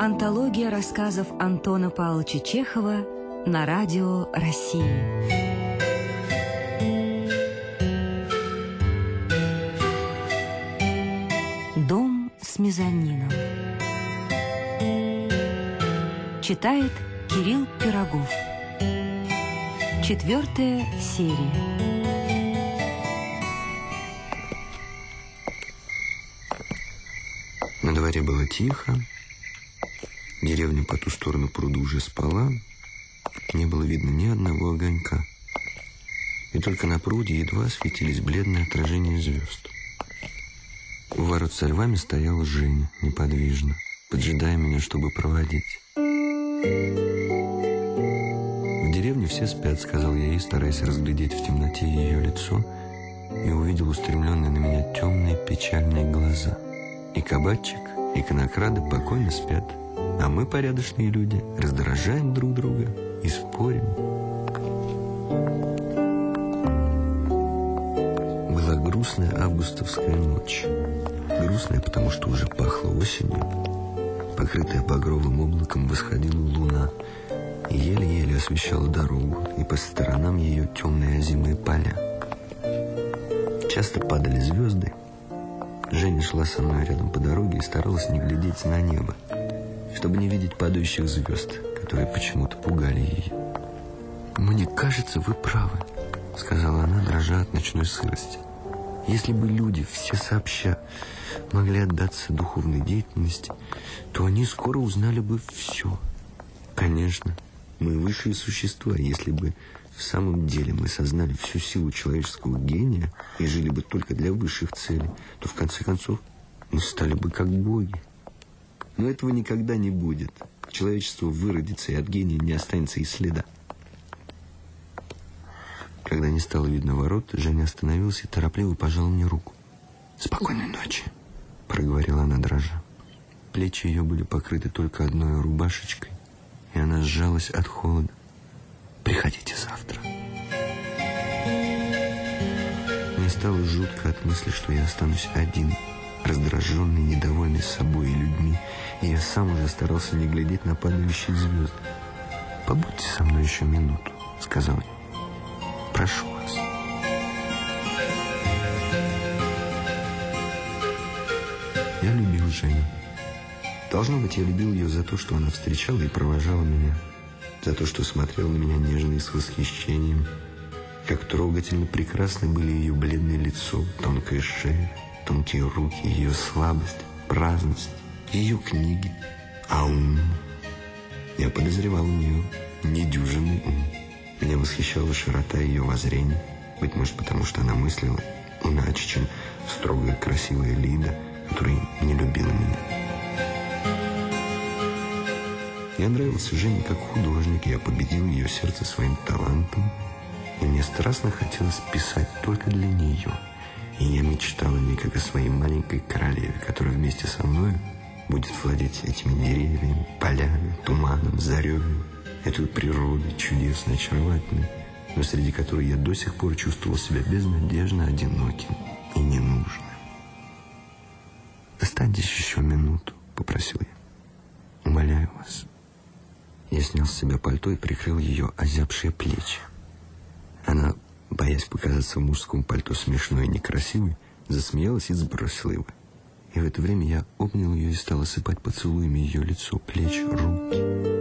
Антология рассказов Антона Павловича Чехова на радио России. Дом с мезонином. Читает Кирилл Пирогов. 4-я серия. На дворе было тихо. Деревня по ту сторону пруда уже спала. Не было видно ни одного огонька. И только на пруде едва светились бледные отражения звезд. У ворот со львами стояла Женя, неподвижно, поджидая меня, чтобы проводить. «В деревне все спят», — сказал я ей, стараясь разглядеть в темноте ее лицо, и увидел устремленные на меня темные печальные глаза. И кабачик, и конокрады покойно спят, а мы, порядочные люди, раздражаем друг друга и спорим. Была грустная августовская ночь. Грустная, потому что уже пахло осенью. Покрытая багровым облаком восходила луна и еле-еле освещала дорогу, и по сторонам ее темные озимые поля. Часто падали звезды. Женя шла со мной рядом по дороге и старалась не глядеть на небо, чтобы не видеть падающих звезд, которые почему-то пугали ее. «Мне кажется, вы правы», — сказала она, дрожа от ночной сырости. «Если бы люди все сообща могли отдаться духовной деятельности, то они скоро узнали бы все. Конечно, мы высшие существа. Если бы в самом деле мы сознали всю силу человеческого гения и жили бы только для высших целей, то в конце концов мы стали бы как боги. Но этого никогда не будет. Человечество выродится, и от гения не останется и следа». Когда не стало видно ворот, Женя остановилась и торопливо пожала мне руку. «Спокойной ночи», — проговорила она дрожа. Плечи ее были покрыты только одной рубашечкой, и она сжалась от холода. «Приходите завтра». Мне стало жутко от мысли, что я останусь один, раздраженный, недовольный собой и людьми, и я сам уже старался не глядеть на падающие звезды. «Побудьте со мной еще минуту», — сказал я. «Прошу вас». Я любил Женю. Должно быть, я любил ее за то, что она встречала и провожала меня, за то, что смотрела на меня нежно и с восхищением. Как трогательно прекрасны были ее бледное лицо, тонкая шея, тонкие руки, ее слабость, праздность, ее книги. А ум? Я подозревал у нее недюжинный ум. Меня восхищала широта ее воззрений, быть может, потому что она мыслила иначе, чем строгая красивая Лида, которая не любила меня. Я нравился Жене как художник, я победил ее сердце своим талантом, и мне страстно хотелось писать только для нее. И я мечтал о ней как о своей маленькой королеве, которая вместе со мной будет владеть этими деревьями, полями, туманом, зарею, этой природой чудесной, очаровательной, но среди которой я до сих пор чувствовал себя безнадежно одиноким и ненужным. «Останьтесь еще минуту», — попросил я. «Умоляю вас». Я снял с себя пальто и прикрыл ее озябшие плечи. Она, боясь показаться в мужском пальто смешной и некрасивой, засмеялась и сбросила его. И в это время я обнял ее и стал осыпать поцелуями ее лицо, плечи, руки.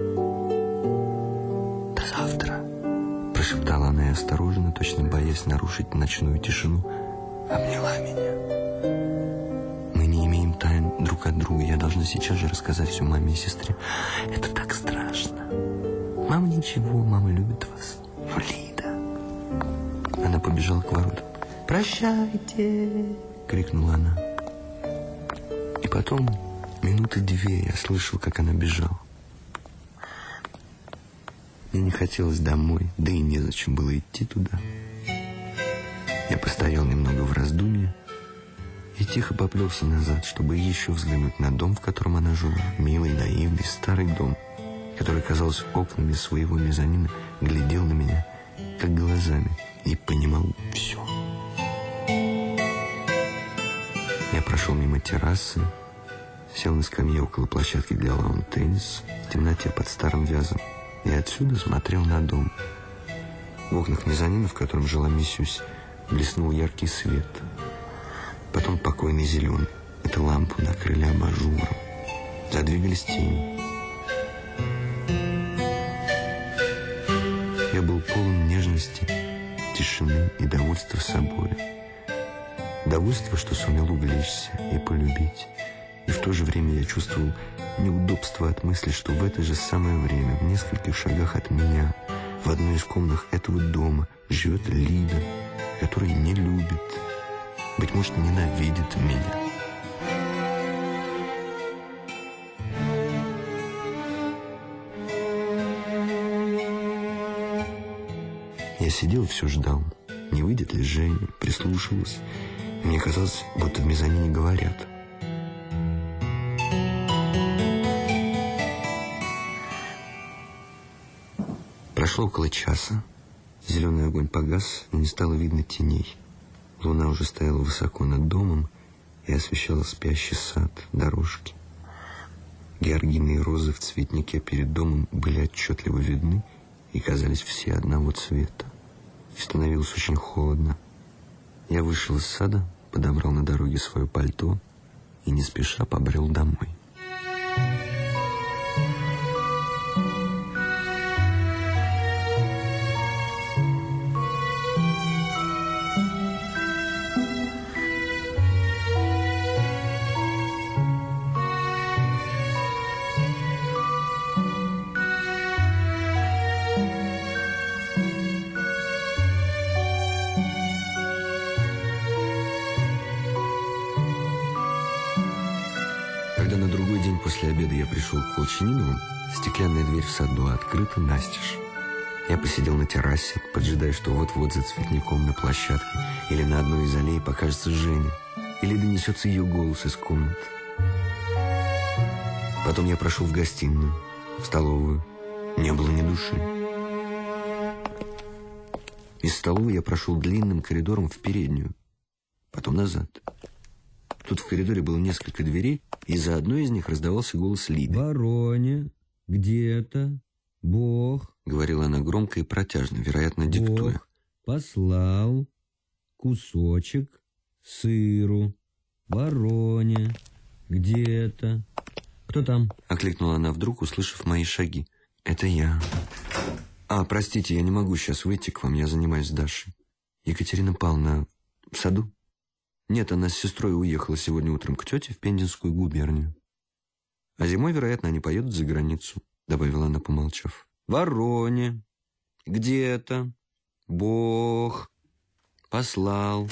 «До завтра», — прошептала она и осторожно, точно боясь нарушить ночную тишину, обняла меня. «Мы не имеем тайн друг от друга. Я должна сейчас же рассказать все маме и сестре. Это так страшно. Мама ничего, мама любит вас. Но Лида...» Она побежала к воротам. «Прощайте!» — крикнула она. И потом, минуты 2 я слышал, как она бежала. Мне не хотелось домой, да и незачем было идти туда. Я постоял немного в раздумье и тихо поплелся назад, чтобы еще взглянуть на дом, в котором она жила. Милый, наивный, старый дом, который, казалось, окнами своего мезонина глядел на меня, как глазами, и понимал все. Я прошел мимо террасы, Сел на скамье около площадки для лаун-теннис в темноте под старым вязом и отсюда смотрел на дом. В окнах мезонина, в котором жила миссюсь, блеснул яркий свет. Потом покойный зеленый. Эту лампу накрыли абажуром. Задвигались тени. Я был полон нежности, тишины и довольства собой. Довольство, что сумел увлечься и полюбить. И в то же время я чувствовал неудобство от мысли, что в это же самое время, в нескольких шагах от меня, в одной из комнат этого дома, живет Лида, которая не любит, быть может, ненавидит меня. Я сидел и все ждал, не выйдет ли Женя, прислушивался. Мне казалось, будто в мезонине говорят. Прошло около часа. Зеленый огонь погас, и не стало видно теней. Луна уже стояла высоко над домом и освещала спящий сад, дорожки. Георгины и розы в цветнике перед домом были отчетливо видны и казались все одного цвета. И становилось очень холодно. Я вышел из сада, подобрал на дороге свое пальто и не спеша побрел домой. Когда на другой день после обеда я пришел к Волчаниновым, стеклянная дверь в саду открыта настежь. Я посидел на террасе, поджидая, что вот-вот за цветником на площадке или на одной из аллей покажется Женя, или донесется ее голос из комнат. Потом я прошел в гостиную, в столовую. Не было ни души. Из столовой я прошел длинным коридором в переднюю, потом назад. Тут в коридоре было несколько дверей, и за одной из них раздавался голос Лиды. «Вороне, где-то Бог...» — говорила она громко и протяжно, вероятно, диктуя. «Бог послал кусочек сыру. Вороне, где-то...» «Кто там?» — окликнула она вдруг, услышав мои шаги. «Это я. Простите, я не могу сейчас выйти к вам, я занимаюсь с Дашей. Екатерина Павловна в саду?» «Нет, она с сестрой уехала сегодня утром к тете в Пензенскую губернию. А зимой, вероятно, они поедут за границу», — добавила она, помолчав. «Вороне, где-то Бог послал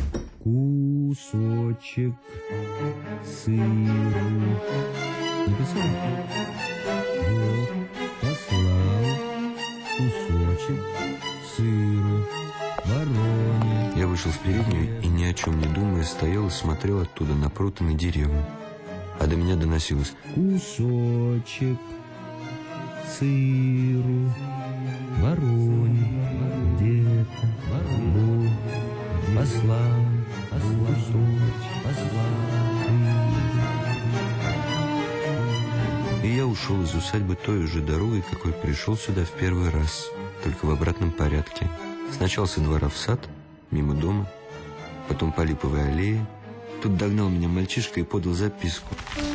кусочек сыру». Написал? Бог послал кусочек сыру. Вороне. Я вышел в переднюю и, ни о чем не думая, стоял и смотрел оттуда на пруд и на деревья. А до меня доносилось: кусочек сыру. Вороне, где-то Бог послал кусочек сыру. И я ушел из усадьбы той же дорогой, какой пришел сюда в первый раз, только в обратном порядке. Сначала со двора в сад, мимо дома, потом по Липовой аллее. Тут догнал меня мальчишка и подал записку.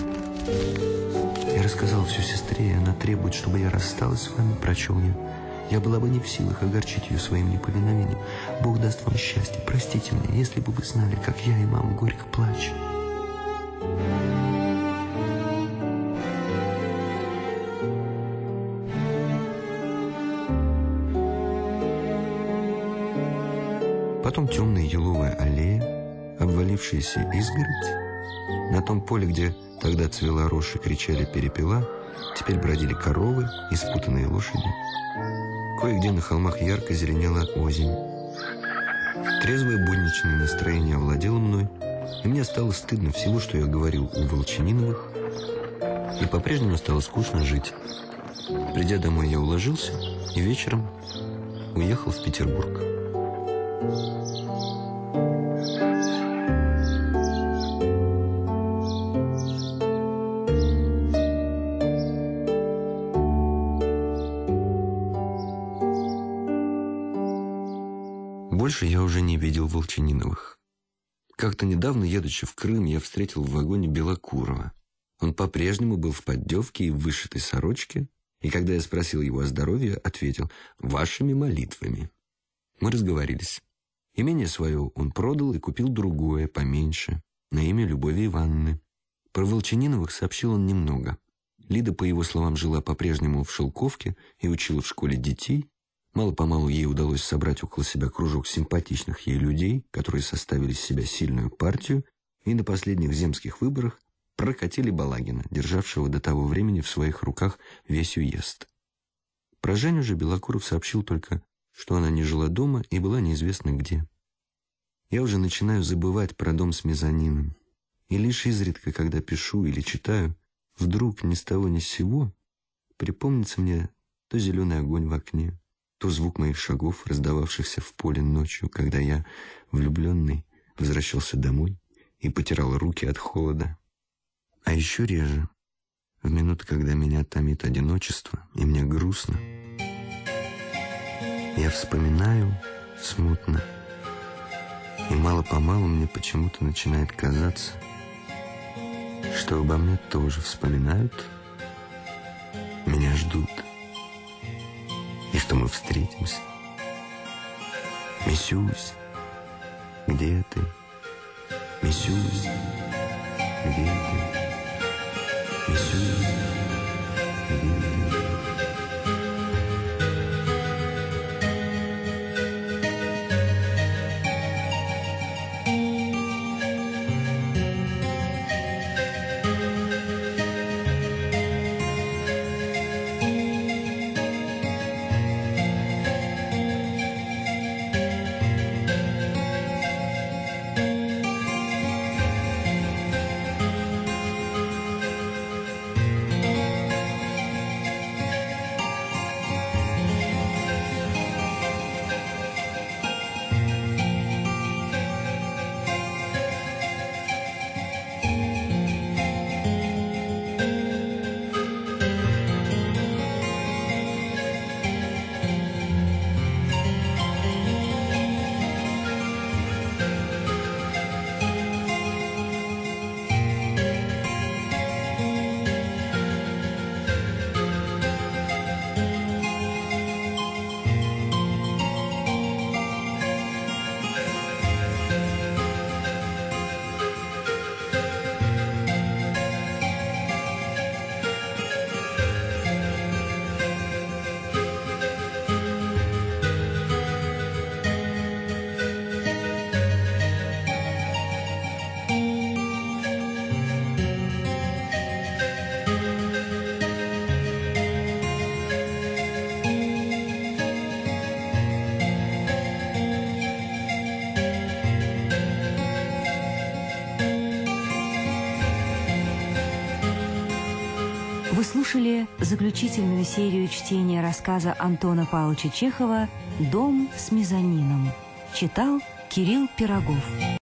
Я рассказал все сестре, и она требует, чтобы я рассталась с вами, прочел я. Я была бы не в силах огорчить ее своим неповиновением. Бог даст вам счастье, простите меня, если бы вы знали, как я и мама горько плачем. Потом темная еловая аллея, обвалившаяся изгородь. На том поле, где тогда цвела рожь и кричали перепела, теперь бродили коровы и спутанные лошади. Кое-где на холмах ярко зеленела озимь. Трезвое будничное настроение овладело мной, и мне стало стыдно всего, что я говорил у Волчаниновых, и по-прежнему стало скучно жить. Придя домой, я уложился и вечером уехал в Петербург. Больше я уже не видел Волчаниновых. Как-то недавно, едучи в Крым, я встретил в вагоне Белокурова. Он по-прежнему был в поддевке и в вышитой сорочке, и когда я спросил его о здоровье, ответил: «Вашими молитвами». Мы разговорились. Имение свое он продал и купил другое, поменьше, на имя Любови Ивановны. Про Волчаниновых сообщил он немного. Лида, по его словам, жила по-прежнему в Шелковке и учила в школе детей. Мало-помалу ей удалось собрать около себя кружок симпатичных ей людей, которые составили из себя сильную партию, и на последних земских выборах прокатили Балагина, державшего до того времени в своих руках весь уезд. Про Женю же Белокуров сообщил только, что она не жила дома и была неизвестно где. Я уже начинаю забывать про дом с мезонином, и лишь изредка, когда пишу или читаю, вдруг ни с того ни с сего припомнится мне то зеленый огонь в окне, то звук моих шагов, раздававшихся в поле ночью, когда я, влюбленный, возвращался домой и потирал руки от холода. А еще реже, в минуты, когда меня томит одиночество и мне грустно, я вспоминаю смутно, и мало-помалу мне почему-то начинает казаться, что обо мне тоже вспоминают, меня ждут, и что мы встретимся. Мисюсь, где ты? Мисюсь, где ты? Мисюсь, где ты? Вы слушали заключительную серию чтения рассказа Антона Павловича Чехова «Дом с мезонином». Читал Кирилл Пирогов.